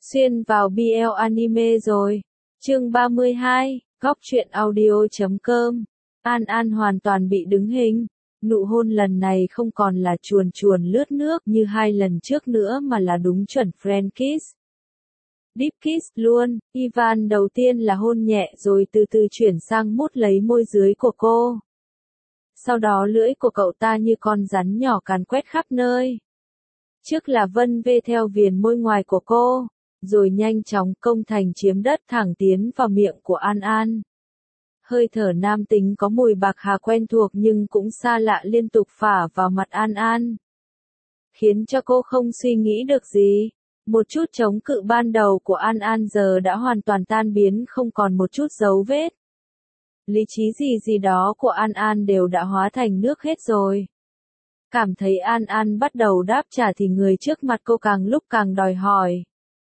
Xuyên vào BL Anime rồi. Chương 32, góc truyện audio.com. An An hoàn toàn bị đứng hình. Nụ hôn lần này không còn là chuồn chuồn lướt nước như hai lần trước nữa mà là đúng chuẩn friend kiss. Deep kiss luôn. Ivan đầu tiên là hôn nhẹ rồi từ từ chuyển sang mút lấy môi dưới của cô. Sau đó lưỡi của cậu ta như con rắn nhỏ càn quét khắp nơi. Trước là vân vê theo viền môi ngoài của cô, rồi nhanh chóng công thành chiếm đất thẳng tiến vào miệng của An An. Hơi thở nam tính có mùi bạc hà quen thuộc nhưng cũng xa lạ liên tục phả vào mặt An An, khiến cho cô không suy nghĩ được gì. Một chút chống cự ban đầu của An An giờ đã hoàn toàn tan biến, không còn một chút dấu vết. Lý trí gì đó của An An đều đã hóa thành nước hết rồi. Cảm thấy An An bắt đầu đáp trả thì người trước mặt cô càng lúc càng đòi hỏi.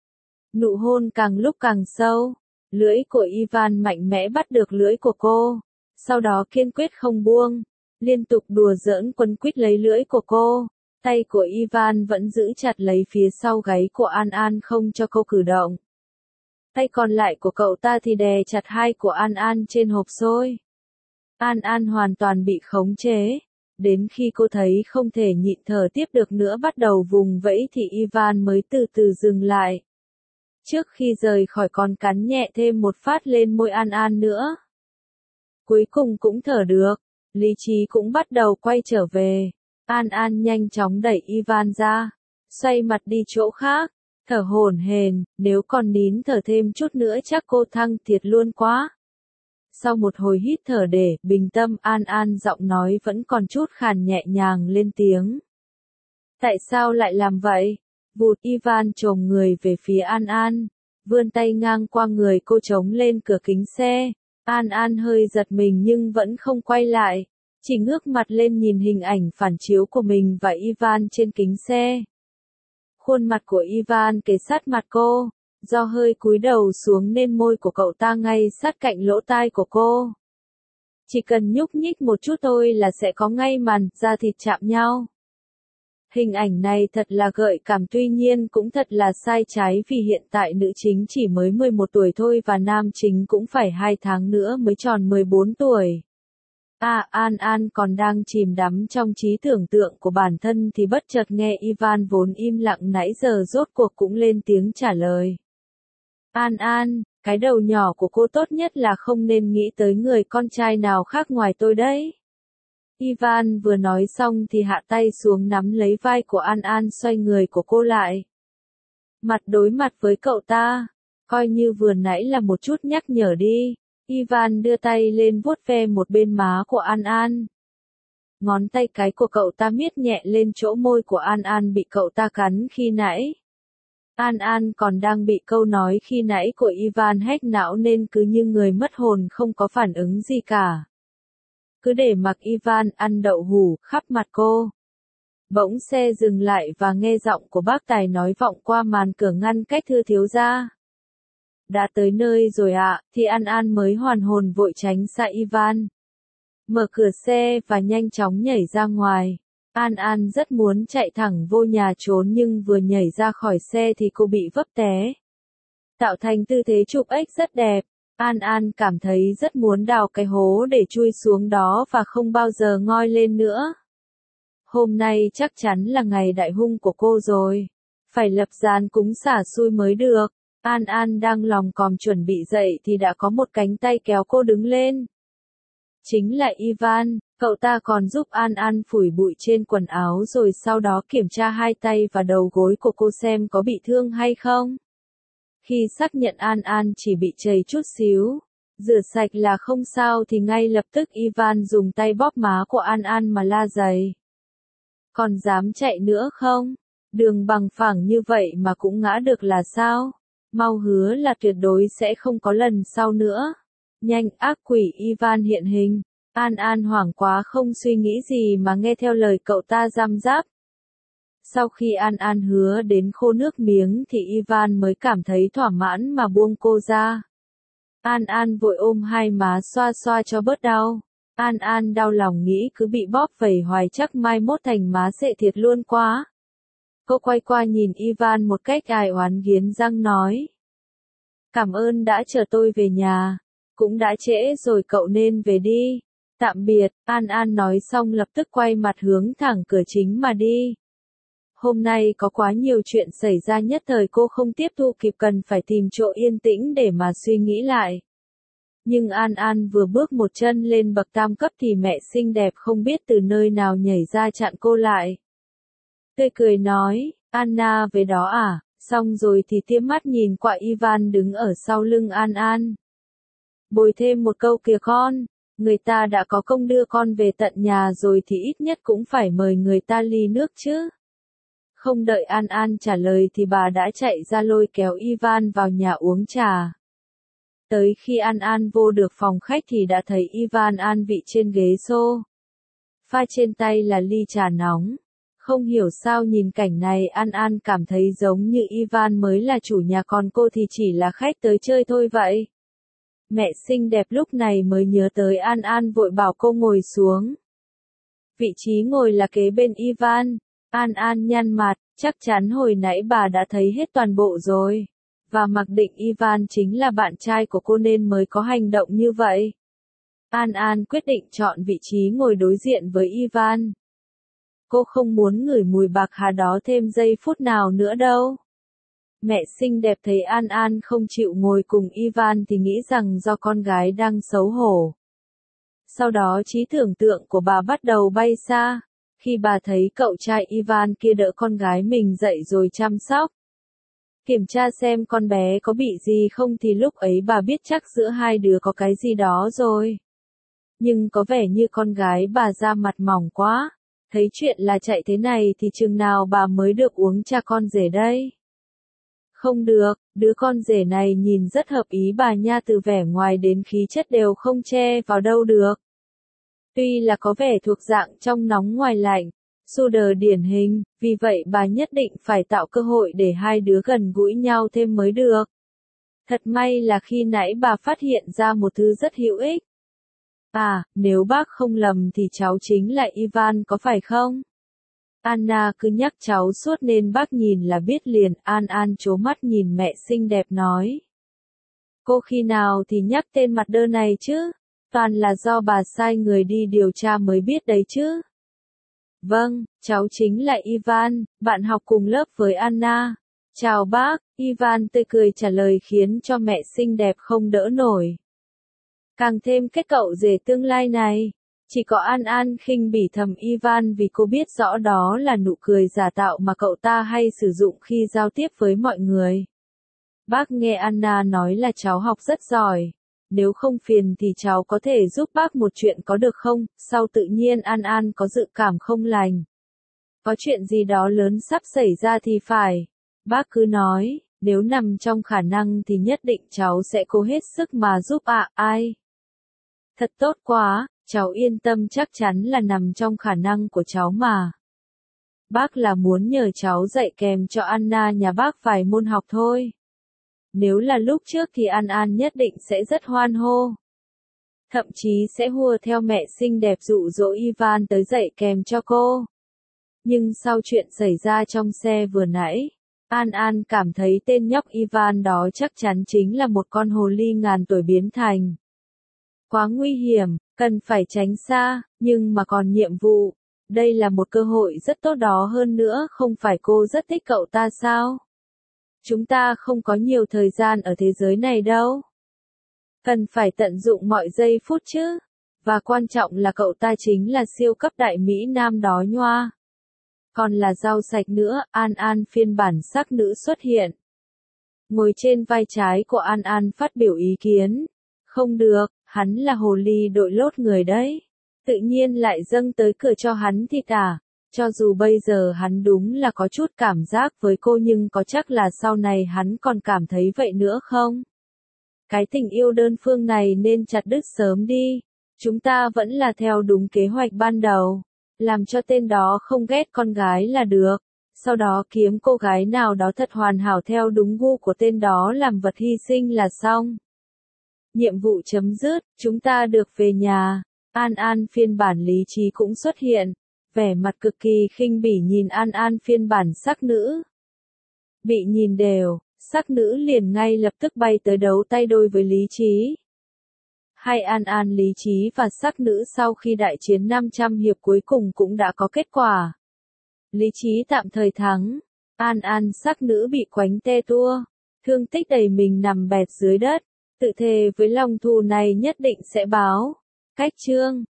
Nụ hôn càng lúc càng sâu. Lưỡi của Ivan mạnh mẽ bắt được lưỡi của cô. Sau đó kiên quyết không buông. Liên tục đùa giỡn quấn quýt lấy lưỡi của cô. Tay của Ivan vẫn giữ chặt lấy phía sau gáy của An An không cho cô cử động. Tay còn lại của cậu ta thì đè chặt hai của An An trên hộp xôi. An An hoàn toàn bị khống chế. Đến khi cô thấy không thể nhịn thở tiếp được nữa bắt đầu vùng vẫy thì Ivan mới từ từ dừng lại. Trước khi rời khỏi còn cắn nhẹ thêm một phát lên môi An An nữa. Cuối cùng cũng thở được, lý trí cũng bắt đầu quay trở về. An An nhanh chóng đẩy Ivan ra, xoay mặt đi chỗ khác, thở hổn hển, nếu còn nín thở thêm chút nữa chắc cô thăng thiệt luôn quá. Sau một hồi hít thở để bình tâm, An An giọng nói vẫn còn chút khàn nhẹ nhàng lên tiếng. Tại sao lại làm vậy? Vụt. Ivan chồm người về phía An An, vươn tay ngang qua người cô chống lên cửa kính xe. An An hơi giật mình nhưng vẫn không quay lại, chỉ ngước mặt lên nhìn hình ảnh phản chiếu của mình và Ivan trên kính xe. Khuôn mặt của Ivan kề sát mặt cô, do hơi cúi đầu xuống nên môi của cậu ta ngay sát cạnh lỗ tai của cô. Chỉ cần nhúc nhích một chút thôi là sẽ có ngay màn da thịt chạm nhau. Hình ảnh này thật là gợi cảm, tuy nhiên cũng thật là sai trái vì hiện tại nữ chính chỉ mới 11 tuổi thôi và nam chính cũng phải 2 tháng nữa mới tròn 14 tuổi. An An còn đang chìm đắm trong trí tưởng tượng của bản thân thì bất chợt nghe Ivan vốn im lặng nãy giờ rốt cuộc cũng lên tiếng trả lời. An An, cái đầu nhỏ của cô tốt nhất là không nên nghĩ tới người con trai nào khác ngoài tôi đấy. Ivan vừa nói xong thì hạ tay xuống nắm lấy vai của An An, xoay người của cô lại. Mặt đối mặt với cậu ta, coi như vừa nãy là một chút nhắc nhở đi. Ivan đưa tay lên vuốt ve một bên má của An An. Ngón tay cái của cậu ta miết nhẹ lên chỗ môi của An An bị cậu ta cắn khi nãy. An An còn đang bị câu nói khi nãy của Ivan hack não nên cứ như người mất hồn không có phản ứng gì cả. Cứ để mặc Ivan ăn đậu hủ khắp mặt cô. Bỗng xe dừng lại và nghe giọng của bác tài nói vọng qua màn cửa ngăn cách, thưa thiếu gia. Đã tới nơi rồi ạ, thì An An mới hoàn hồn vội tránh xa Ivan. Mở cửa xe và nhanh chóng nhảy ra ngoài. An An rất muốn chạy thẳng vô nhà trốn nhưng vừa nhảy ra khỏi xe thì cô bị vấp té. Tạo thành tư thế chụp X rất đẹp. An An cảm thấy rất muốn đào cái hố để chui xuống đó và không bao giờ ngoi lên nữa. Hôm nay chắc chắn là ngày đại hung của cô rồi. Phải lập giàn cúng xả xui mới được. An An đang lòng còm chuẩn bị dậy thì đã có một cánh tay kéo cô đứng lên. Chính là Ivan, cậu ta còn giúp An An phủi bụi trên quần áo rồi sau đó kiểm tra hai tay và đầu gối của cô xem có bị thương hay không. Khi xác nhận An An chỉ bị chảy chút xíu, rửa sạch là không sao thì ngay lập tức Ivan dùng tay bóp má của An An mà la giày. Còn dám chạy nữa không? Đường bằng phẳng như vậy mà cũng ngã được là sao? Mau hứa là tuyệt đối sẽ không có lần sau nữa. Nhanh, ác quỷ Ivan hiện hình. An An hoảng quá không suy nghĩ gì mà nghe theo lời cậu ta giam giáp. Sau khi An An hứa đến khô nước miếng thì Ivan mới cảm thấy thỏa mãn mà buông cô ra. An An vội ôm hai má xoa xoa cho bớt đau. An An đau lòng nghĩ cứ bị bóp vẩy hoài chắc mai mốt thành má sệ thiệt luôn quá. Cô quay qua nhìn Ivan một cách ai oán nghiến răng nói. Cảm ơn đã chở tôi về nhà. Cũng đã trễ rồi cậu nên về đi. Tạm biệt, An An nói xong lập tức quay mặt hướng thẳng cửa chính mà đi. Hôm nay có quá nhiều chuyện xảy ra nhất thời cô không tiếp thu kịp cần phải tìm chỗ yên tĩnh để mà suy nghĩ lại. Nhưng An An vừa bước một chân lên bậc tam cấp thì mẹ xinh đẹp không biết từ nơi nào nhảy ra chặn cô lại. Tươi cười nói, Anna về đó à, xong rồi thì tiêm mắt nhìn qua Ivan đứng ở sau lưng An An. Bồi thêm một câu kìa con, người ta đã có công đưa con về tận nhà rồi thì ít nhất cũng phải mời người ta ly nước chứ. Không đợi An An trả lời thì bà đã chạy ra lôi kéo Ivan vào nhà uống trà. Tới khi An An vô được phòng khách thì đã thấy Ivan an vị trên ghế xô. Pha trên tay là ly trà nóng. Không hiểu sao nhìn cảnh này An An cảm thấy giống như Ivan mới là chủ nhà còn cô thì chỉ là khách tới chơi thôi vậy. Mẹ xinh đẹp lúc này mới nhớ tới An An vội bảo cô ngồi xuống. Vị trí ngồi là kế bên Ivan. An An nhăn mặt, chắc chắn hồi nãy bà đã thấy hết toàn bộ rồi. Và mặc định Ivan chính là bạn trai của cô nên mới có hành động như vậy. An An quyết định chọn vị trí ngồi đối diện với Ivan. Cô không muốn ngửi mùi bạc hà đó thêm giây phút nào nữa đâu. Mẹ xinh đẹp thấy An An không chịu ngồi cùng Ivan thì nghĩ rằng do con gái đang xấu hổ. Sau đó trí tưởng tượng của bà bắt đầu bay xa, khi bà thấy cậu trai Ivan kia đỡ con gái mình dậy rồi chăm sóc. Kiểm tra xem con bé có bị gì không thì lúc ấy bà biết chắc giữa hai đứa có cái gì đó rồi. Nhưng có vẻ như con gái bà da mặt mỏng quá. Thấy chuyện là chạy thế này thì chừng nào bà mới được uống trà con rể đây? Không được, đứa con rể này nhìn rất hợp ý bà nha, từ vẻ ngoài đến khí chất đều không che vào đâu được. Tuy là có vẻ thuộc dạng trong nóng ngoài lạnh, Sugar điển hình, vì vậy bà nhất định phải tạo cơ hội để hai đứa gần gũi nhau thêm mới được. Thật may là khi nãy bà phát hiện ra một thứ rất hữu ích. À, nếu bác không lầm thì cháu chính là Ivan có phải không? Anna cứ nhắc cháu suốt nên bác nhìn là biết liền. An An trố mắt nhìn mẹ xinh đẹp nói. Cô khi nào thì nhắc tên mặt đơ này chứ? Toàn là do bà sai người đi điều tra mới biết đấy chứ. Vâng, cháu chính là Ivan, bạn học cùng lớp với Anna. Chào bác, Ivan tươi cười trả lời khiến cho mẹ xinh đẹp không đỡ nổi. Càng thêm cái cậu rể tương lai này. Chỉ có An An khinh bỉ thầm Ivan vì cô biết rõ đó là nụ cười giả tạo mà cậu ta hay sử dụng khi giao tiếp với mọi người. Bác nghe Anna nói là cháu học rất giỏi. Nếu không phiền thì cháu có thể giúp bác một chuyện có được không? Sau tự nhiên An An có dự cảm không lành. Có chuyện gì đó lớn sắp xảy ra thì phải. Bác cứ nói, nếu nằm trong khả năng thì nhất định cháu sẽ cố hết sức mà giúp ạ. Ai? Thật tốt quá, cháu yên tâm, chắc chắn là nằm trong khả năng của cháu mà. Bác là muốn nhờ cháu dạy kèm cho Anna nhà bác vài môn học thôi. Nếu là lúc trước thì An An nhất định sẽ rất hoan hô. Thậm chí sẽ hùa theo mẹ xinh đẹp dụ dỗ Ivan tới dạy kèm cho cô. Nhưng sau chuyện xảy ra trong xe vừa nãy, An An cảm thấy tên nhóc Ivan đó chắc chắn chính là một con hồ ly ngàn tuổi biến thành. Quá nguy hiểm, cần phải tránh xa, nhưng mà còn nhiệm vụ. Đây là một cơ hội rất tốt đó, hơn nữa không phải cô rất thích cậu ta sao? Chúng ta không có nhiều thời gian ở thế giới này đâu. Cần phải tận dụng mọi giây phút chứ. Và quan trọng là cậu ta chính là siêu cấp đại Mỹ Nam đó nhoa. Còn là rau sạch nữa. An An phiên bản sắc nữ xuất hiện. Ngồi trên vai trái của An An phát biểu ý kiến. Không được, hắn là hồ ly đội lốt người đấy. Tự nhiên lại dâng tới cửa cho hắn thịt à. Cho dù bây giờ hắn đúng là có chút cảm giác với cô nhưng có chắc là sau này hắn còn cảm thấy vậy nữa không? Cái tình yêu đơn phương này nên chặt đứt sớm đi. Chúng ta vẫn là theo đúng kế hoạch ban đầu. Làm cho tên đó không ghét con gái là được. Sau đó kiếm cô gái nào đó thật hoàn hảo theo đúng gu của tên đó làm vật hy sinh là xong. Nhiệm vụ chấm dứt, chúng ta được về nhà. An An phiên bản lý trí cũng xuất hiện. vẻ mặt cực kỳ khinh bỉ nhìn An An phiên bản sắc nữ. Bị nhìn đều, sắc nữ liền ngay lập tức bay tới đấu tay đôi với Lý Trí. Hay An An Lý Trí và sắc nữ sau khi đại chiến 500 hiệp cuối cùng cũng đã có kết quả. Lý Trí tạm thời thắng, An An sắc nữ bị quánh tê tua, thương tích đầy mình nằm bẹp dưới đất, tự thề với lòng thù này nhất định sẽ báo. Cách chương